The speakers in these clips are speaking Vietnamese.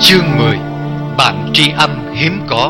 Chương 10. Bạn tri âm hiếm có.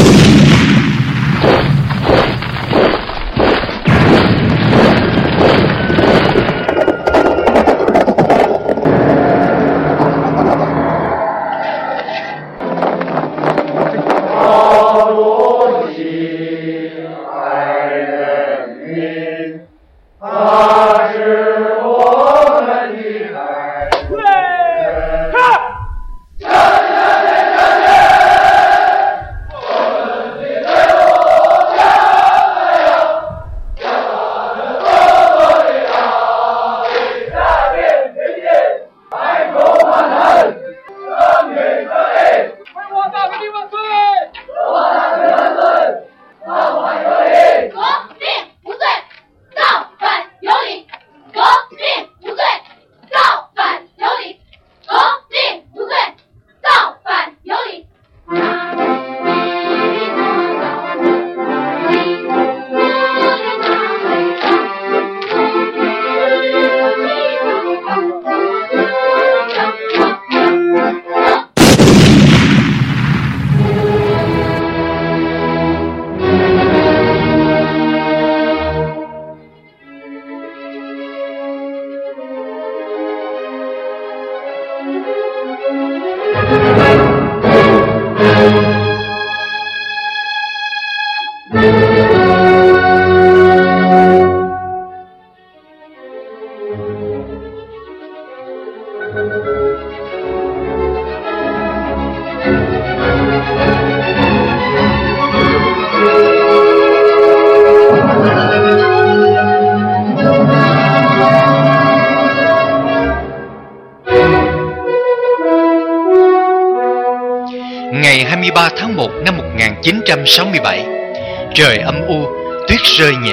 Ngày 23 tháng 1 năm 1967, trời âm u, tuyết rơi nhẹ.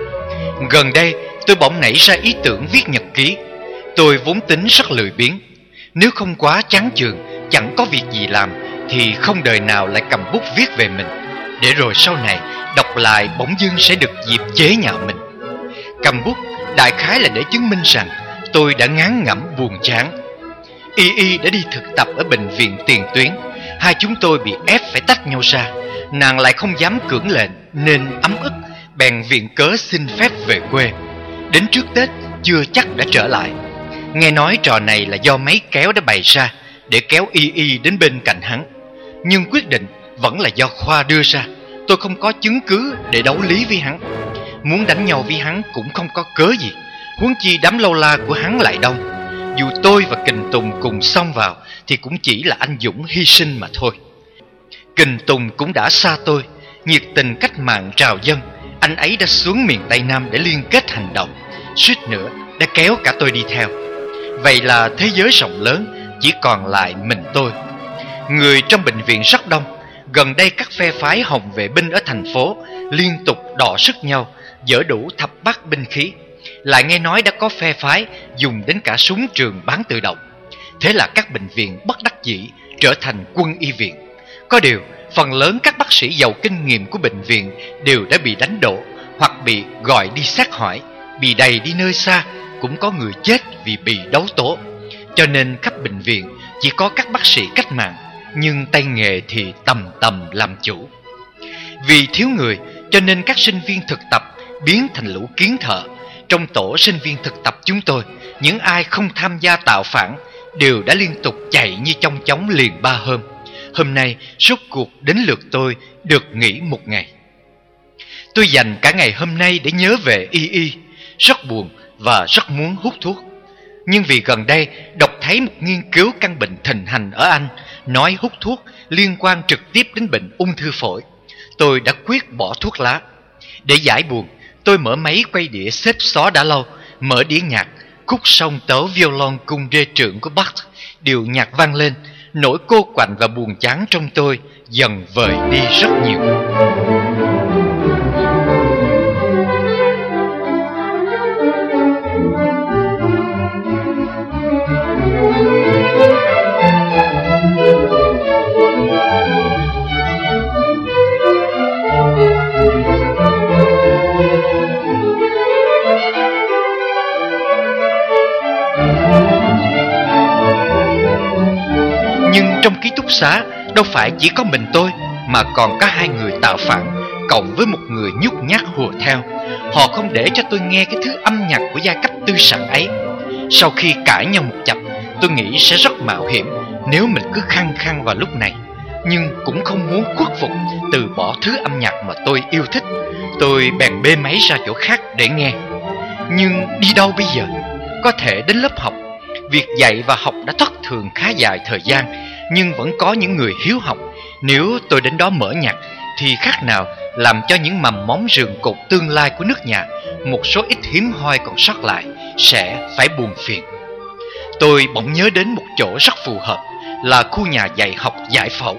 Gần đây, tôi bỗng nảy ra ý tưởng viết nhật ký. Tôi vốn tính rất lười biếng. Nếu không quá chán chường, chẳng có việc gì làm, thì không đời nào lại cầm bút viết về mình, để rồi sau này đọc lại bỗng dưng sẽ được dịp chế nhạo mình. Cầm bút đại khái là để chứng minh rằng tôi đã ngán ngẩm buồn chán. Y đã đi thực tập ở bệnh viện tiền tuyến. Hai chúng tôi bị ép phải tách nhau ra. Nàng lại không dám cưỡng lệnh nên ấm ức, bèn viện cớ xin phép về quê. Đến trước Tết chưa chắc đã trở lại. Nghe nói trò này là do máy kéo đã bày ra để kéo Y đến bên cạnh hắn. Nhưng quyết định vẫn là do Khoa đưa ra. Tôi không có chứng cứ để đấu lý với hắn. Muốn đánh nhau với hắn cũng không có cớ gì, huống chi đám lâu la của hắn lại đông. Dù tôi và Kình Tùng cùng xông vào thì cũng chỉ là anh dũng hy sinh mà thôi. Kình Tùng cũng đã xa tôi. Nhiệt tình cách mạng trào dâng, anh ấy đã xuống miền Tây Nam để liên kết hành động, suýt nữa đã kéo cả tôi đi theo. Vậy là thế giới rộng lớn, chỉ còn lại mình tôi. Người trong bệnh viện rất đông. Gần đây các phe phái Hồng vệ binh ở thành phố liên tục đọ sức nhau, giở đủ thập bát binh khí. Lại nghe nói đã có phe phái dùng đến cả súng trường bán tự động. Thế là các bệnh viện bất đắc dĩ trở thành quân y viện. Có điều phần lớn các bác sĩ giàu kinh nghiệm của bệnh viện đều đã bị đánh đổ, hoặc bị gọi đi xét hỏi, bị đầy đi nơi xa. Cũng có người chết vì bị đấu tố. Cho nên khắp bệnh viện chỉ có các bác sĩ cách mạng, nhưng tay nghề thì tầm tầm làm chủ. Vì thiếu người cho nên các sinh viên thực tập biến thành lũ kiến thợ. Trong tổ sinh viên thực tập chúng tôi, những ai không tham gia tạo phản đều đã liên tục chạy như chong chóng liền 3 hôm. Hôm nay rốt cuộc đến lượt tôi được nghỉ một ngày. Tôi dành cả ngày hôm nay để nhớ về Y. Rất buồn và rất muốn hút thuốc. Nhưng vì gần đây đọc thấy một nghiên cứu căn bệnh thịnh hành ở Anh nói hút thuốc liên quan trực tiếp đến bệnh ung thư phổi, tôi đã quyết bỏ thuốc lá. Để giải buồn, tôi mở máy quay đĩa xếp xó đã lâu, mở đĩa nhạc, khúc song tấu violon cung rê trượng của Bach, điệu nhạc vang lên. Nỗi cô quạnh và buồn chán trong tôi dần vơi đi rất nhiều. Nhưng trong ký túc túc xá đâu phải chỉ có mình tôi, mà còn có 2 người tạo phản cộng với một người nhút nhát hùa theo. Họ không để cho tôi nghe cái thứ âm nhạc của giai cấp tư sản ấy. Sau khi cãi nhau một chập, tôi nghĩ sẽ rất mạo hiểm nếu mình cứ khăng khăng vào lúc này, nhưng cũng không muốn khuất phục từ bỏ thứ âm nhạc mà tôi yêu thích. Tôi bèn bê máy ra chỗ khác để nghe. Nhưng đi đâu bây giờ? Có thể đến lớp học. Việc dạy và học đã thất thường khá dài thời gian, nhưng vẫn có những người hiếu học. Nếu tôi đến đó mở nhạc thì khác nào làm cho những mầm móng rường cột tương lai của nước nhà, một số ít hiếm hoi còn sót lại, sẽ phải buồn phiền. Tôi bỗng nhớ đến một chỗ rất phù hợp, là khu nhà dạy học giải phẫu.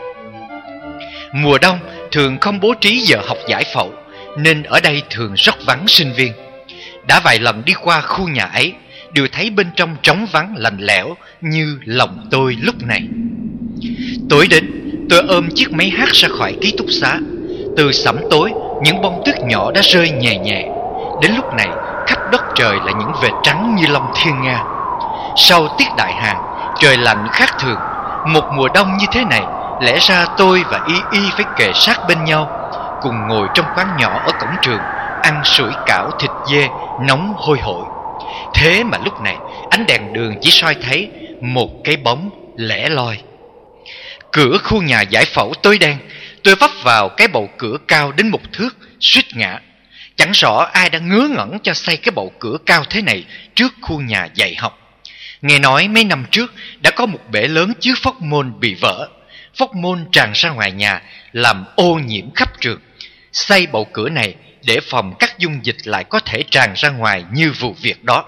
Mùa đông thường không bố trí giờ học giải phẫu, nên ở đây thường rất vắng sinh viên. Đã vài lần đi qua khu nhà ấy, đều thấy bên trong trống vắng lạnh lẽo như lòng tôi lúc này. Tối đến, tôi ôm chiếc máy hát ra khỏi ký túc xá. Từ sẩm tối, những bông tuyết nhỏ đã rơi nhẹ nhẹ. Đến lúc này, khắp đất trời là những vệt trắng như lông thiên nga. Sau tiết đại hàng, trời lạnh khác thường. Một mùa đông như thế này, lẽ ra tôi và Y Y phải kề sát bên nhau, cùng ngồi trong quán nhỏ ở cổng trường, ăn sủi cảo thịt dê nóng hôi hổi. Thế mà lúc này, ánh đèn đường chỉ soi thấy một cái bóng lẻ loi. Cửa khu nhà giải phẫu tối đen. Tôi vấp vào cái bậu cửa cao đến 1 thước, suýt ngã. Chẳng rõ ai đã ngớ ngẩn cho xây cái bậu cửa cao thế này trước khu nhà dạy học. Nghe nói mấy năm trước đã có một bể lớn chứa phóc môn bị vỡ. Phóc môn tràn ra ngoài nhà, làm ô nhiễm khắp trường. Xây bậu cửa này để phòng các dung dịch lại có thể tràn ra ngoài như vụ việc đó.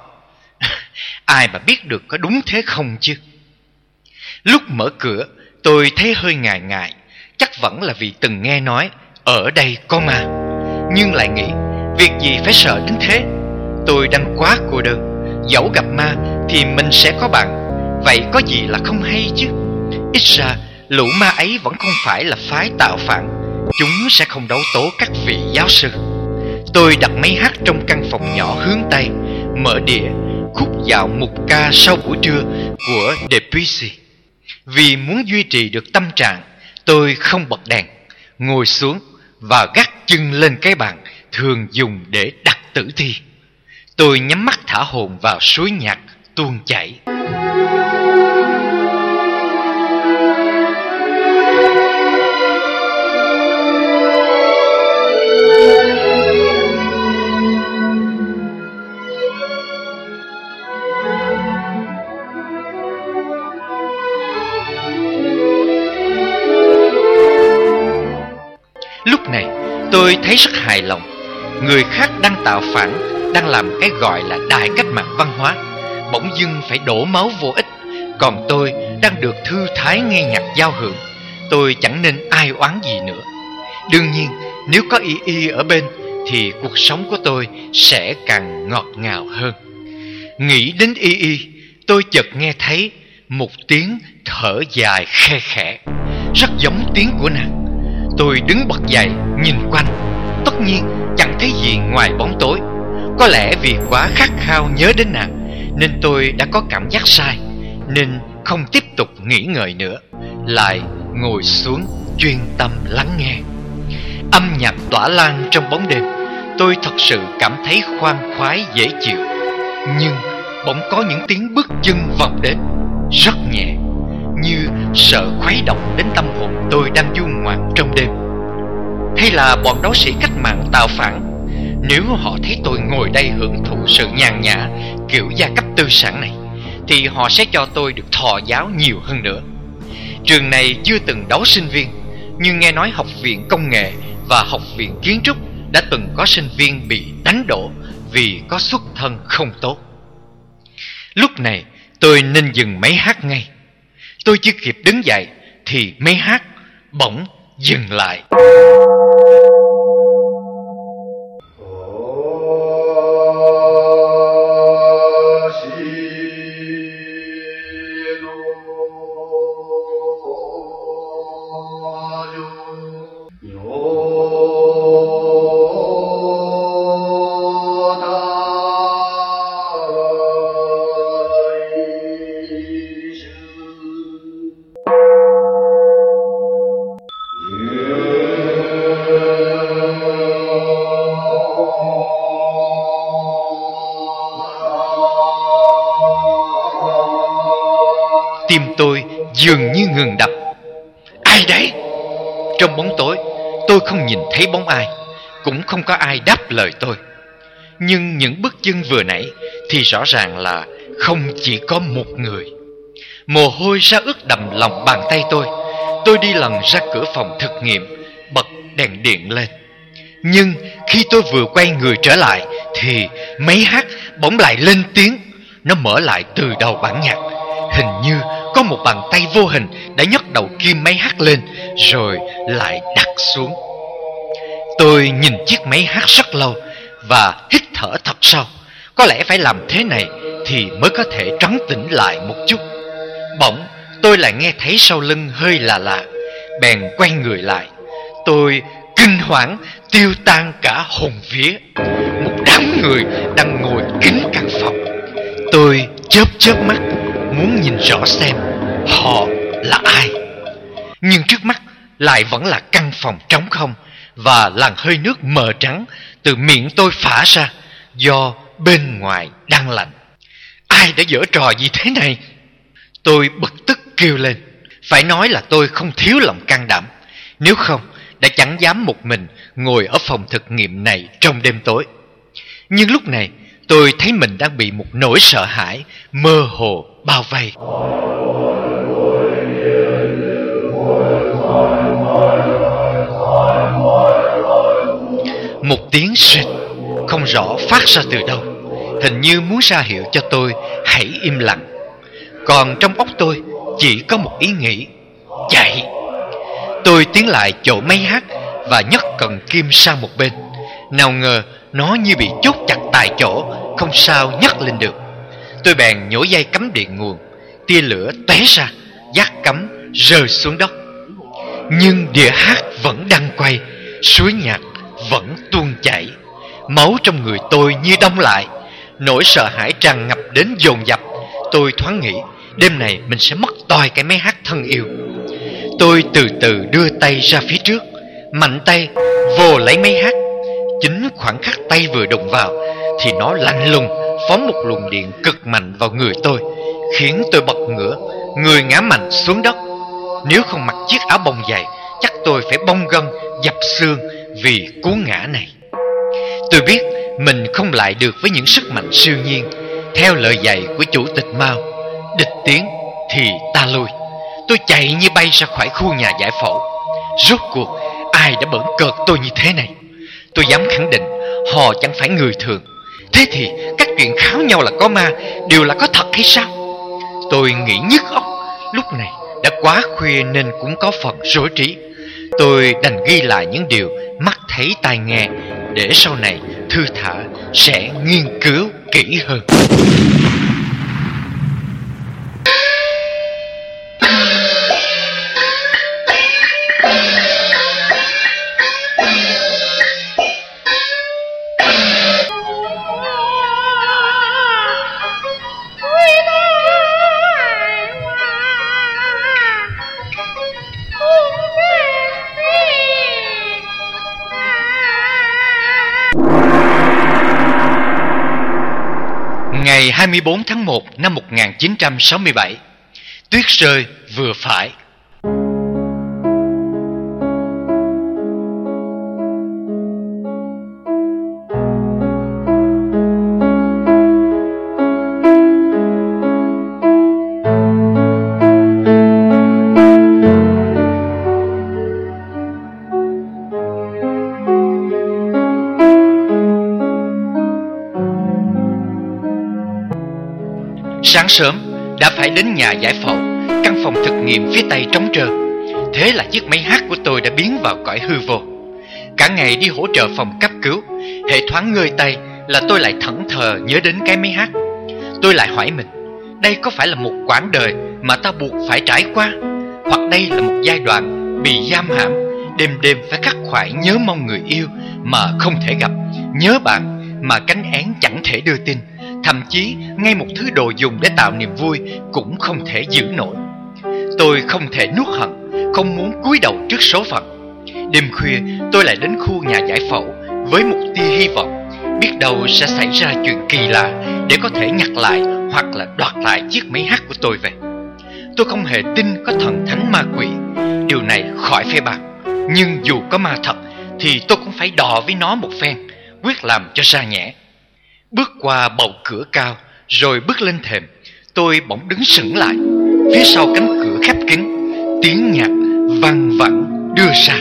Ai mà biết được có đúng thế không chứ? Lúc mở cửa, tôi thấy hơi ngại ngại. Chắc vẫn là vì từng nghe nói ở đây có ma. Nhưng lại nghĩ, việc gì phải sợ đến thế? Tôi đang quá cô đơn. Dẫu gặp ma thì mình sẽ có bạn. Vậy có gì là không hay chứ? Ít ra lũ ma ấy vẫn không phải là phái tạo phản. Chúng sẽ không đấu tố các vị giáo sư. Tôi đặt máy hát trong căn phòng nhỏ hướng Tây, mở đĩa khúc dạo mục ca sau buổi trưa của Debussy. Vì muốn duy trì được tâm trạng, tôi không bật đèn, ngồi xuống và gác chân lên cái bàn thường dùng để đặt tử thi. Tôi nhắm mắt thả hồn vào suối nhạc tuôn chảy. Lúc này tôi thấy rất hài lòng. Người khác đang tạo phản, đang làm cái gọi là đại cách mạng văn hóa, bỗng dưng phải đổ máu vô ích. Còn tôi đang được thư thái nghe nhạc giao hưởng. Tôi chẳng nên ai oán gì nữa. Đương nhiên, nếu có Y Y ở bên thì cuộc sống của tôi sẽ càng ngọt ngào hơn. Nghĩ đến Y Y, tôi chợt nghe thấy một tiếng thở dài khe khẽ, rất giống tiếng của nàng. Tôi đứng bật dậy nhìn quanh. Tất nhiên chẳng thấy gì ngoài bóng tối. Có lẽ vì quá khát khao nhớ đến nàng, nên tôi đã có cảm giác sai, nên không tiếp tục nghĩ ngợi nữa, lại ngồi xuống chuyên tâm lắng nghe. Âm nhạc tỏa lan trong bóng đêm. Tôi thật sự cảm thấy khoan khoái dễ chịu. Nhưng bỗng có những tiếng bước chân vọng đến, rất nhẹ, như sợ khuấy động đến tâm hồn tôi đang du ngoạn trong đêm. Hay là bọn đấu sĩ cách mạng tạo phản? Nếu họ thấy tôi ngồi đây hưởng thụ sự nhàn nhã kiểu gia cấp tư sản này, thì họ sẽ cho tôi được thọ giáo nhiều hơn nữa. Trường này chưa từng đấu sinh viên, nhưng nghe nói học viện công nghệ và học viện kiến trúc đã từng có sinh viên bị đánh đổ vì có xuất thân không tốt. Lúc này tôi nên dừng máy hát ngay. Tôi chưa kịp đứng dậy thì máy hát bỗng dừng lại. tim tôi dường như ngừng đập. Ai đấy? Trong bóng tối, tôi không nhìn thấy bóng ai, cũng không có ai đáp lời tôi. Nhưng những bước chân vừa nãy thì rõ ràng là không chỉ có một người. Mồ hôi ra ướt đầm lòng bàn tay tôi. Tôi đi lần ra cửa phòng thực nghiệm, bật đèn điện lên. Nhưng khi tôi vừa quay người trở lại thì máy hát bỗng lại lên tiếng. Nó mở lại từ đầu bản nhạc. Hình như có một bàn tay vô hình đã nhấc đầu kim máy hát lên rồi lại đặt xuống. Tôi nhìn chiếc máy hát rất lâu và hít thở thật sâu. Có lẽ phải làm thế này thì mới có thể trấn tĩnh lại một chút. Bỗng tôi lại nghe thấy sau lưng hơi lạ lạ, bèn quay người lại. Tôi kinh hoảng tiêu tan cả hồn vía. Một đám người đang ngồi kín căn phòng. Tôi chớp mắt muốn nhìn rõ xem họ là ai. Nhưng trước mắt lại vẫn là căn phòng trống không và làn hơi nước mờ trắng từ miệng tôi phả ra do bên ngoài đang lạnh. Ai đã giở trò gì thế này? Tôi bực tức kêu lên. Phải nói là tôi không thiếu lòng can đảm, nếu không đã chẳng dám một mình ngồi ở phòng thực nghiệm này trong đêm tối. Nhưng lúc này tôi thấy mình đang bị một nỗi sợ hãi mơ hồ bao vây. Một tiếng suýt không rõ phát ra từ đâu, hình như muốn ra hiệu cho tôi hãy im lặng. Còn trong óc tôi chỉ có một ý nghĩ: chạy. Tôi tiến lại chỗ máy hát và nhấc cần kim sang một bên. Nào ngờ nó như bị chốt chặt tại chỗ, không sao nhấc lên được. Tôi bèn nhổ dây cắm điện nguồn. Tia lửa tóe ra, giác cắm rơi xuống đất. Nhưng đĩa hát vẫn đang quay, suối nhạc vẫn tuôn chảy. Máu trong người tôi như đông lại. Nỗi sợ hãi tràn ngập đến dồn dập. Tôi thoáng nghĩ đêm này mình sẽ mất toi cái máy hát thân yêu. Tôi từ từ đưa tay ra phía trước, mạnh tay vồ lấy máy hát. Chính khoảnh khắc tay vừa đụng vào thì nó lạnh lùng phóng một luồng điện cực mạnh vào người tôi, khiến tôi bật ngửa, người ngã mạnh xuống đất. Nếu không mặc chiếc áo bông dày, chắc tôi phải bong gân dập xương vì cú ngã này. Tôi biết mình không lại được với những sức mạnh siêu nhiên. Theo lời dạy của chủ tịch Mao, địch tiến thì ta lui. Tôi chạy như bay ra khỏi khu nhà giải phẫu. Rốt cuộc ai đã bỡn cợt tôi như thế này? Tôi dám khẳng định họ chẳng phải người thường. Thế thì các chuyện kháo nhau là có ma đều là có thật hay sao? Tôi nghĩ nhức óc. Lúc này đã quá khuya nên cũng có phần rối trí. Tôi đành ghi lại những điều mắt thấy tai nghe, để sau này thư thả sẽ nghiên cứu kỹ hơn. Ngày 24 tháng 1 năm 1967, tuyết rơi vừa phải. Sáng sớm đã phải đến nhà giải phẫu. Căn phòng thực nghiệm phía tây trống trơn. Thế là chiếc máy hát của tôi đã biến vào cõi hư vô. Cả ngày đi hỗ trợ phòng cấp cứu, hễ thoáng ngơi tay là tôi lại thẫn thờ nhớ đến cái máy hát. Tôi lại hỏi mình, đây có phải là một quãng đời mà ta buộc phải trải qua, hoặc đây là một giai đoạn bị giam hãm, đêm đêm phải khắc khoải nhớ mong người yêu mà không thể gặp, nhớ bạn mà cánh én chẳng thể đưa tin, thậm chí ngay một thứ đồ dùng để tạo niềm vui cũng không thể giữ nổi. Tôi không thể nuốt hận, không muốn cúi đầu trước số phận. Đêm khuya tôi lại đến khu nhà giải phẫu với một tia hy vọng, biết đâu sẽ xảy ra chuyện kỳ lạ để có thể nhặt lại hoặc là đoạt lại chiếc máy hát của tôi về. Tôi không hề tin có thần thánh ma quỷ, điều này khỏi phê bàn. Nhưng dù có ma thật thì tôi cũng phải đọ với nó một phen, quyết làm cho ra nhẽ. Bước qua bầu cửa cao rồi bước lên thềm, tôi bỗng đứng sững lại. Phía sau cánh cửa khép kín, tiếng nhạc văng vẳng đưa ra.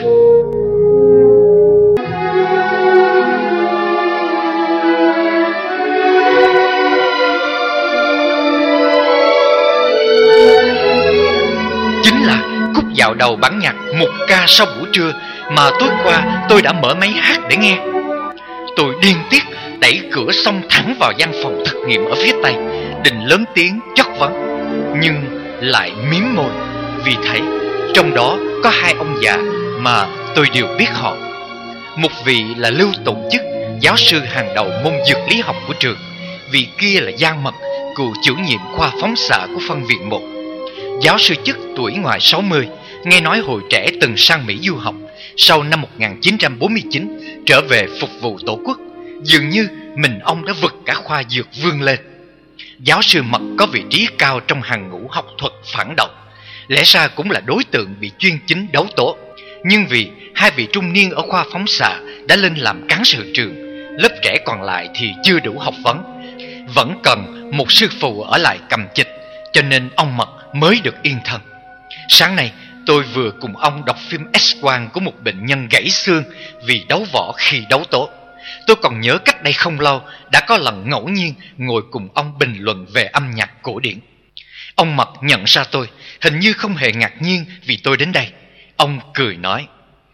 Chính là khúc dạo đầu bản nhạc Một Ca Sau Buổi Trưa mà tối qua tôi đã mở máy hát để nghe. Tôi điên tiết đẩy cửa xông thẳng vào gian phòng thực nghiệm ở phía tây, định lớn tiếng chất vấn, nhưng lại miếm môi vì thấy trong đó có hai ông già mà tôi đều biết họ. Một vị là Lưu Tụng Chức, giáo sư hàng đầu môn dược lý học của trường. Vị kia là Giang Mật, cựu chủ nhiệm khoa phóng xạ của phân viện 1. Giáo sư Chức tuổi ngoài 60, nghe nói hồi trẻ từng sang Mỹ du học, sau năm 1949 trở về phục vụ Tổ quốc. Dường như mình ông đã vượt cả khoa dược vươn lên. Giáo sư Mật có vị trí cao trong hàng ngũ học thuật phản động, lẽ ra cũng là đối tượng bị chuyên chính đấu tố. Nhưng vì hai vị trung niên ở khoa phóng xạ đã lên làm cán sự trường, lớp trẻ còn lại thì chưa đủ học vấn, vẫn cần một sư phụ ở lại cầm chịch, cho nên ông Mật mới được yên thân. Sáng nay tôi vừa cùng ông đọc phim X-quang của một bệnh nhân gãy xương vì đấu võ khi đấu tố. Tôi còn nhớ cách đây không lâu đã có lần ngẫu nhiên ngồi cùng ông bình luận về âm nhạc cổ điển. Ông Mật nhận ra tôi, hình như không hề ngạc nhiên vì tôi đến đây. Ông cười nói: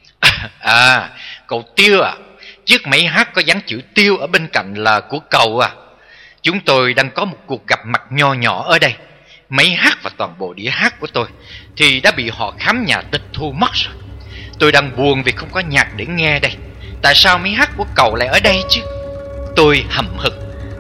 À, cậu Tiêu à, chiếc máy hát có dán chữ Tiêu ở bên cạnh là của cậu à. Chúng tôi đang có một cuộc gặp mặt nho nhỏ ở đây. Máy hát và toàn bộ đĩa hát của tôi thì đã bị họ khám nhà tịch thu mất rồi. Tôi đang buồn vì không có nhạc để nghe đây. Tại sao máy hát của cậu lại ở đây chứ? Tôi hậm hực: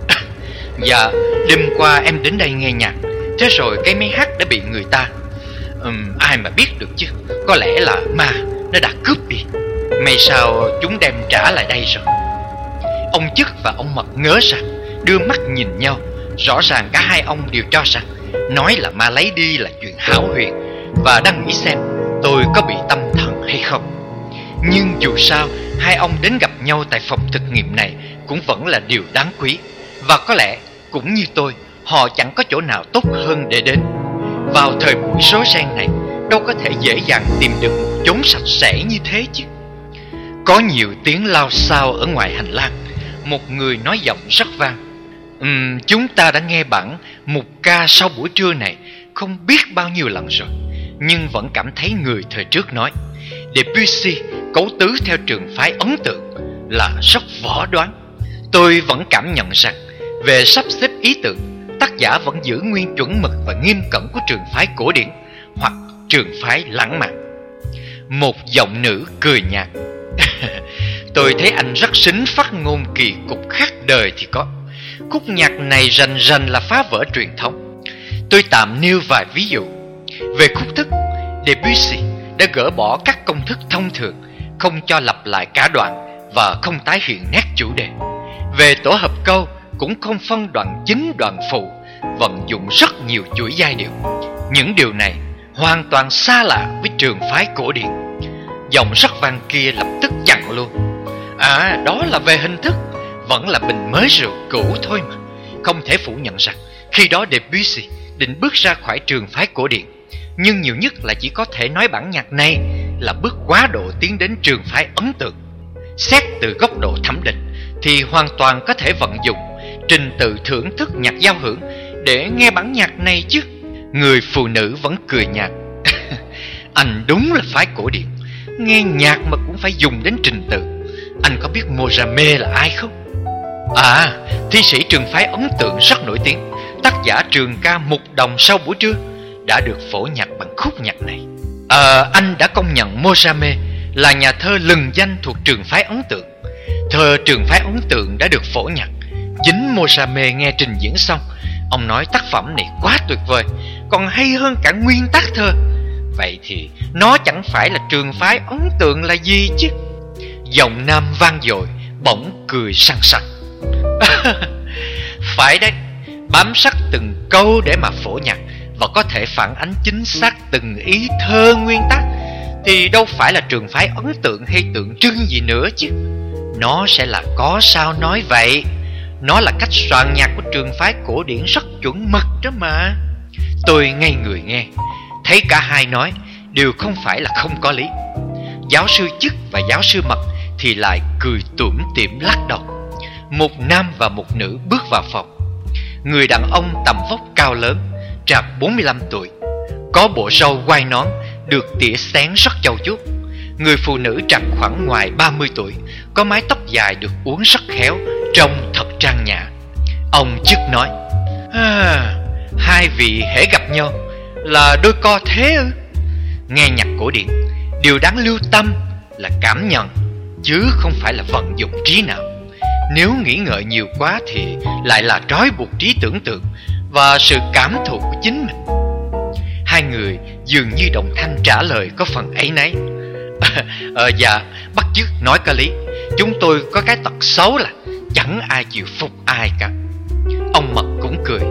Dạ, đêm qua em đến đây nghe nhạc, thế rồi cái máy hát đã bị người ta ai mà biết được chứ. Có lẽ là ma nó đã cướp đi. May sao chúng đem trả lại đây rồi. Ông Chức và ông Mật ngớ ra, đưa mắt nhìn nhau. Rõ ràng cả hai ông đều cho rằng nói là ma lấy đi là chuyện hão huyền, và đang nghĩ xem tôi có bị tâm thần hay không. Nhưng dù sao, hai ông đến gặp nhau tại phòng thực nghiệm này cũng vẫn là điều đáng quý. Và có lẽ cũng như tôi, họ chẳng có chỗ nào tốt hơn để đến. Vào thời buổi rối ren này, đâu có thể dễ dàng tìm được một chốn sạch sẽ như thế chứ. Có nhiều tiếng lao xao ở ngoài hành lang. Một người nói giọng rất vang: Chúng ta đã nghe bản Một Ca Sau Buổi Trưa này không biết bao nhiêu lần rồi, nhưng vẫn cảm thấy người thời trước nói Debussy cấu tứ theo trường phái ấn tượng là rất võ đoán. Tôi vẫn cảm nhận rằng về sắp xếp ý tưởng, tác giả vẫn giữ nguyên chuẩn mực và nghiêm cẩn của trường phái cổ điển hoặc trường phái lãng mạn. Một giọng nữ cười nhạt: Tôi thấy anh rất xính phát ngôn kỳ cục khác đời thì có. Khúc nhạc này rành rành là phá vỡ truyền thống. Tôi tạm nêu vài ví dụ. Về khúc thức, Debussy đã gỡ bỏ các công thức thông thường, không cho lặp lại cả đoạn và không tái hiện nét chủ đề. Về tổ hợp câu cũng không phân đoạn chính đoạn phụ, vận dụng rất nhiều chuỗi giai điệu. Những điều này hoàn toàn xa lạ với trường phái cổ điển. Giọng rất vang kia lập tức chặn luôn: Đó là về hình thức, vẫn là bình mới rượu cũ thôi mà. Không thể phủ nhận rằng khi đó Debussy định bước ra khỏi trường phái cổ điển, nhưng nhiều nhất là chỉ có thể nói bản nhạc này là bước quá độ tiến đến trường phái ấn tượng. Xét từ góc độ thẩm định thì hoàn toàn có thể vận dụng trình tự thưởng thức nhạc giao hưởng để nghe bản nhạc này chứ. Người phụ nữ vẫn cười nhạt: Anh đúng là phái cổ điển, nghe nhạc mà cũng phải dùng đến trình tự. Anh có biết Mozame là ai không? Thi sĩ trường phái ấn tượng rất nổi tiếng, tác giả trường ca Một Đồng Sau Buổi Trưa, đã được phổ nhạc bằng khúc nhạc này. Anh đã công nhận Mozame là nhà thơ lừng danh thuộc trường phái ấn tượng. Thơ trường phái ấn tượng đã được phổ nhạc. Chính Mozame nghe trình diễn xong, ông nói tác phẩm này quá tuyệt vời, còn hay hơn cả nguyên tác thơ. Vậy thì nó chẳng phải là trường phái ấn tượng là gì chứ? Giọng nam vang dội bỗng cười sằng sặc: Phải đấy, bám sát từng câu để mà phổ nhạc và có thể phản ánh chính xác từng ý thơ nguyên tắc thì đâu phải là trường phái ấn tượng hay tượng trưng gì nữa chứ. Nó sẽ là có sao nói vậy. Nó là cách soạn nhạc của trường phái cổ điển rất chuẩn mực đó mà. Tôi ngây người nghe, thấy cả hai nói đều không phải là không có lý. Giáo sư Chức và giáo sư Mật thì lại cười tủm tỉm lắc đầu. Một nam và một nữ bước vào phòng. Người đàn ông tầm vóc cao lớn, trạc 45 tuổi, có bộ râu quai nón được tỉa xén rất chau chuốt. Người phụ nữ trạc khoảng ngoài 30 tuổi, có mái tóc dài được uốn rất khéo, trông thật trang nhã. Ông Chức nói: hai vị hễ gặp nhau là đôi co thế ư? Nghe nhạc cổ điển, điều đáng lưu tâm là cảm nhận, chứ không phải là vận dụng trí não. Nếu nghĩ ngợi nhiều quá thì lại là trói buộc trí tưởng tượng và sự cảm thụ của chính mình. Hai người dường như đồng thanh trả lời có phần áy náy. Dạ, bác Chức nói có lý. Chúng tôi có cái tật xấu là chẳng ai chịu phục ai cả. Ông Mật cũng cười.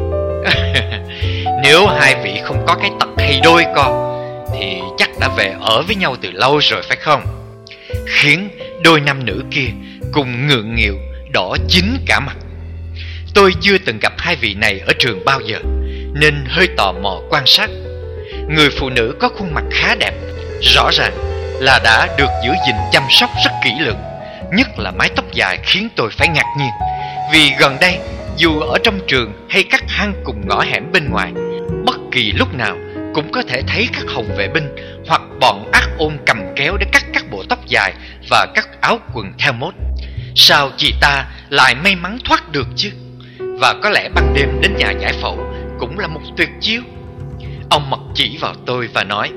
Nếu hai vị không có cái tật hay đôi co thì chắc đã về ở với nhau từ lâu rồi phải không? Khiến đôi nam nữ kia cùng ngượng nghịu đỏ chín cả mặt. Tôi chưa từng gặp hai vị này ở trường bao giờ nên hơi tò mò quan sát. Người phụ nữ có khuôn mặt khá đẹp, rõ ràng là đã được giữ gìn chăm sóc rất kỹ lưỡng. Nhất là mái tóc dài khiến tôi phải ngạc nhiên. Vì gần đây, dù ở trong trường hay các hang cùng ngõ hẻm bên ngoài, bất kỳ lúc nào cũng có thể thấy các hồng vệ binh hoặc bọn ác ôn cầm kéo để cắt các bộ tóc dài và các áo quần theo mốt. Sao chị ta lại may mắn thoát được chứ? Và có lẽ ban đêm đến nhà giải phẫu cũng là một tuyệt chiêu. Ông Mật chỉ vào tôi và nói: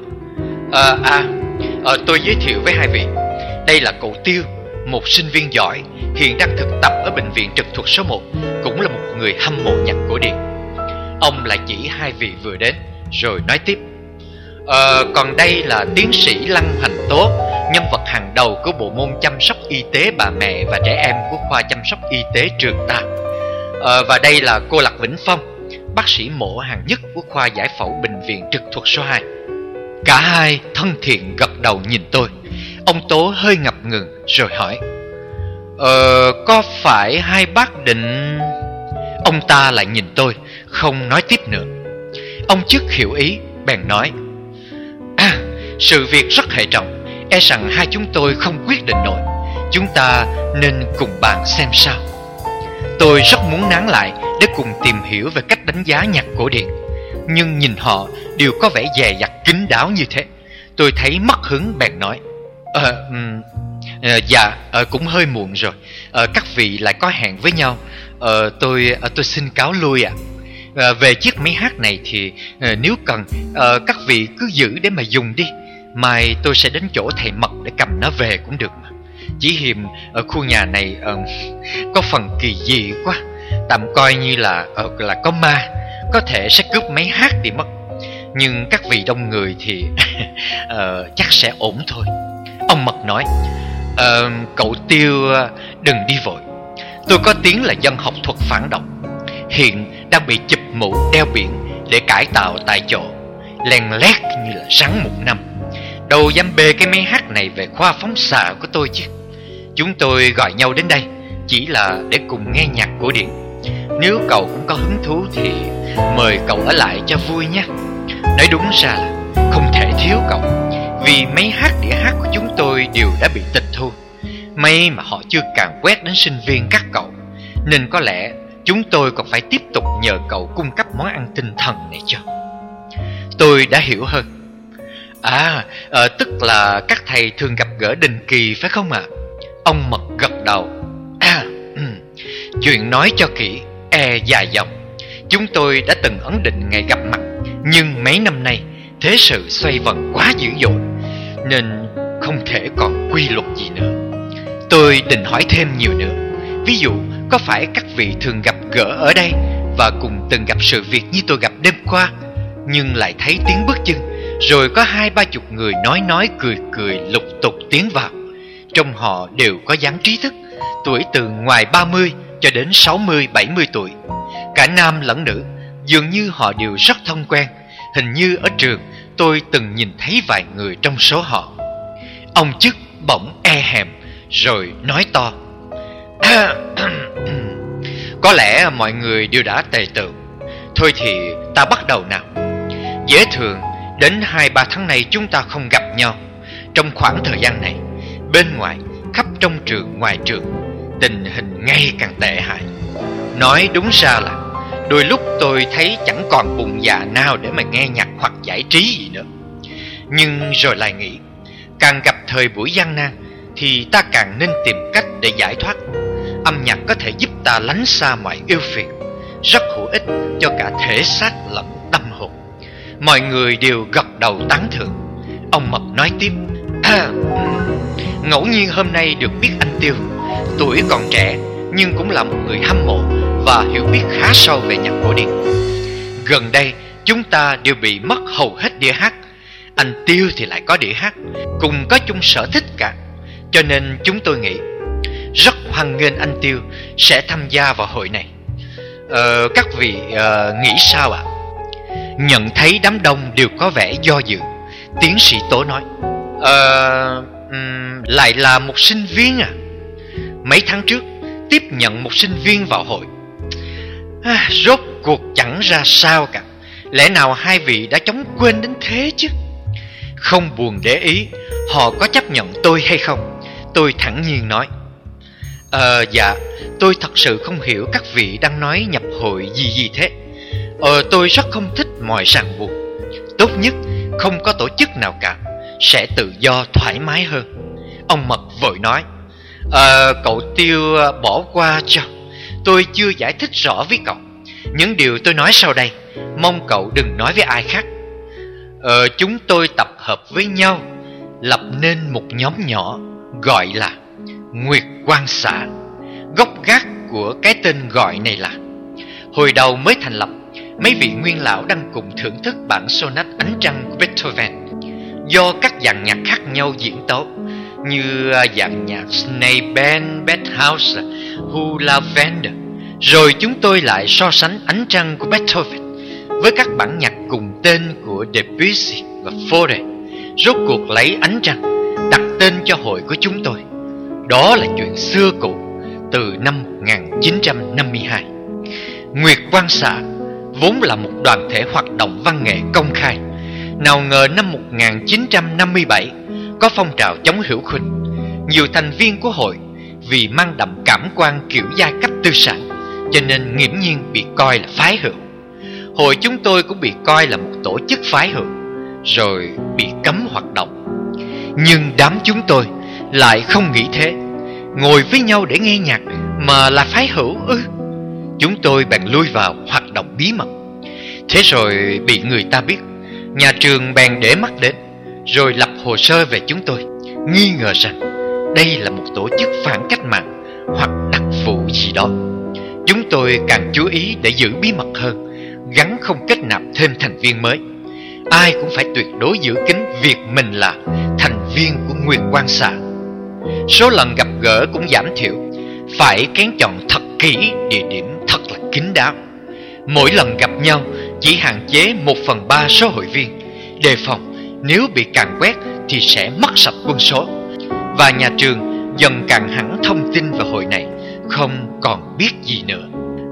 tôi giới thiệu với hai vị. Đây là cậu Tiêu, một sinh viên giỏi, hiện đang thực tập ở bệnh viện trực thuộc số 1, cũng là một người hâm mộ nhạc cổ điển. Ông lại chỉ hai vị vừa đến, rồi nói tiếp: còn đây là tiến sĩ Lăng Hoành Tố, nhân vật hàng đầu của bộ môn chăm sóc y tế bà mẹ và trẻ em của khoa chăm sóc y tế trường ta. Và đây là cô Lạc Vĩnh Phong, bác sĩ mổ hàng nhất của khoa giải phẫu bệnh viện trực thuộc số 2. Cả hai thân thiện gật đầu nhìn tôi. Ông Tố hơi ngập ngừng rồi hỏi: có phải hai bác định... Ông ta lại nhìn tôi, không nói tiếp nữa. Ông Chức hiểu ý, bèn nói: sự việc rất hệ trọng, e rằng hai chúng tôi không quyết định nổi. Chúng ta nên cùng bàn xem sao. Tôi rất muốn nán lại để cùng tìm hiểu về cách đánh giá nhạc cổ điển, nhưng nhìn họ đều có vẻ dè dặt kín đáo như thế, tôi thấy mất hứng bèn nói: dạ, cũng hơi muộn rồi. Các vị lại có hẹn với nhau. Tôi xin cáo lui ạ. Về chiếc máy hát này thì nếu cần, các vị cứ giữ để mà dùng đi. Mai tôi sẽ đến chỗ thầy Mật để cầm nó về cũng được mà. Chỉ hiềm ở khu nhà này có phần kỳ dị quá, tạm coi như là có ma, có thể sẽ cướp máy hát đi mất. Nhưng các vị đông người thì chắc sẽ ổn thôi. Ông Mật nói: cậu Tiêu đừng đi vội. Tôi có tiếng là dân học thuật phản động, hiện đang bị chụp mũ đeo biển để cải tạo tại chỗ, len lét như là rắn một năm. Đâu dám bê cái máy hát này về khoa phóng xạ của tôi chứ. Chúng tôi gọi nhau đến đây chỉ là để cùng nghe nhạc cổ điển. Nếu cậu cũng có hứng thú thì mời cậu ở lại cho vui nhé. Nói đúng ra là không thể thiếu cậu, vì mấy hát đĩa hát của chúng tôi đều đã bị tịch thu. May mà họ chưa càn quét đến sinh viên các cậu, nên có lẽ chúng tôi còn phải tiếp tục nhờ cậu cung cấp món ăn tinh thần này cho. Tôi đã hiểu hơn. Tức là các thầy thường gặp gỡ định kỳ phải không ạ? Ông Mật gật đầu. Chuyện nói cho kỹ dài dòng. Chúng tôi đã từng ấn định ngày gặp mặt, nhưng mấy năm nay thế sự xoay vần quá dữ dội nên không thể còn quy luật gì nữa. Tôi định hỏi thêm nhiều nữa. Ví dụ, có phải các vị thường gặp gỡ ở đây và cùng từng gặp sự việc như tôi gặp đêm qua, nhưng lại thấy tiếng bước chân, rồi có 20-30 người nói cười lục tục tiến vào. Trong họ đều có dáng trí thức, tuổi từ ngoài 30 cho đến 60-70 tuổi, cả nam lẫn nữ. Dường như họ đều rất thân quen Hình như ở trường tôi từng nhìn thấy vài người trong số họ. Ông chức bỗng e hèm rồi nói to: Có lẽ mọi người đều đã tề tựu. Thôi thì ta bắt đầu nào. Dễ thường, đến 2-3 tháng nay chúng ta không gặp nhau. Trong khoảng thời gian này, bên ngoài, khắp trong trường ngoài trường, tình hình ngày càng tệ hại. Nói đúng ra là đôi lúc tôi thấy chẳng còn bụng dạ nào để mà nghe nhạc hoặc giải trí gì nữa. Nhưng rồi lại nghĩ, càng gặp thời buổi gian nan thì ta càng nên tìm cách để giải thoát. Âm nhạc có thể giúp ta lánh xa mọi ưu phiền, rất hữu ích cho cả thể xác lẫn tâm hồn. Mọi người đều gật đầu tán thưởng. Ông Mập nói tiếp: Ngẫu nhiên hôm nay được biết anh Tiêu, tuổi còn trẻ nhưng cũng là một người hâm mộ và hiểu biết khá sâu về nhạc cổ điển. Gần đây chúng ta đều bị mất hầu hết đĩa hát. Anh Tiêu thì lại có đĩa hát, cùng có chung sở thích cả. Cho nên chúng tôi nghĩ rất hoan nghênh anh Tiêu sẽ tham gia vào hội này. Các vị nghĩ sao ạ? Nhận thấy đám đông đều có vẻ do dự, tiến sĩ Tố nói: Lại là một sinh viên à? Mấy tháng trước tiếp nhận một sinh viên vào hội. Rốt cuộc chẳng ra sao cả. Lẽ nào hai vị đã chóng quên đến thế chứ? Không buồn để ý họ có chấp nhận tôi hay không, tôi thẳng nhiên nói: Dạ, tôi thật sự không hiểu các vị đang nói nhập hội gì thế. Tôi rất không thích mọi ràng buộc. Tốt nhất không có tổ chức nào cả, sẽ tự do thoải mái hơn. Ông Mật vội nói: Cậu Tiêu bỏ qua cho. Tôi chưa giải thích rõ với cậu. Những điều tôi nói sau đây, mong cậu đừng nói với ai khác. Chúng tôi tập hợp với nhau, lập nên một nhóm nhỏ gọi là Nguyệt Quang Xã. Gốc gác của cái tên gọi này là, hồi đầu mới thành lập, mấy vị nguyên lão đang cùng thưởng thức bản sonat Ánh Trăng của Beethoven, do các dàn nhạc khác nhau diễn tấu, như dàn nhạc Snake Band, Beethoven, Hula Band. Rồi chúng tôi lại so sánh Ánh Trăng của Beethoven với các bản nhạc cùng tên của Debussy và Fauré. Rốt cuộc lấy Ánh Trăng đặt tên cho hội của chúng tôi. Đó là chuyện xưa cũ, từ năm 1952. Nguyệt Quang Xã vốn là một đoàn thể hoạt động văn nghệ công khai. Nào ngờ năm 1957 có phong trào chống hữu khuynh. Nhiều thành viên của hội vì mang đậm cảm quan kiểu giai cấp tư sản, cho nên nghiễm nhiên bị coi là phái hữu. Hội chúng tôi cũng bị coi là một tổ chức phái hữu, rồi bị cấm hoạt động. Nhưng đám chúng tôi lại không nghĩ thế. Ngồi với nhau để nghe nhạc mà là phái hữu ư? Chúng tôi bèn lui vào hoạt động bí mật. Thế rồi bị người ta biết. Nhà trường bèn để mắt đến, rồi lập hồ sơ về chúng tôi, nghi ngờ rằng đây là một tổ chức phản cách mạng hoặc đặc vụ gì đó. Chúng tôi càng chú ý để giữ bí mật hơn, gắn không kết nạp thêm thành viên mới. Ai cũng phải tuyệt đối giữ kín việc mình là thành viên của Nguyệt Quang Xã. Số lần gặp gỡ cũng giảm thiểu, phải kén chọn thật kỹ địa điểm thật là kín đáo. Mỗi lần gặp nhau chỉ hạn chế 1/3 số hội viên, đề phòng nếu bị càn quét thì sẽ mất sạch quân số. Và nhà trường dần càng hẳn thông tin về hội này, không còn biết gì nữa.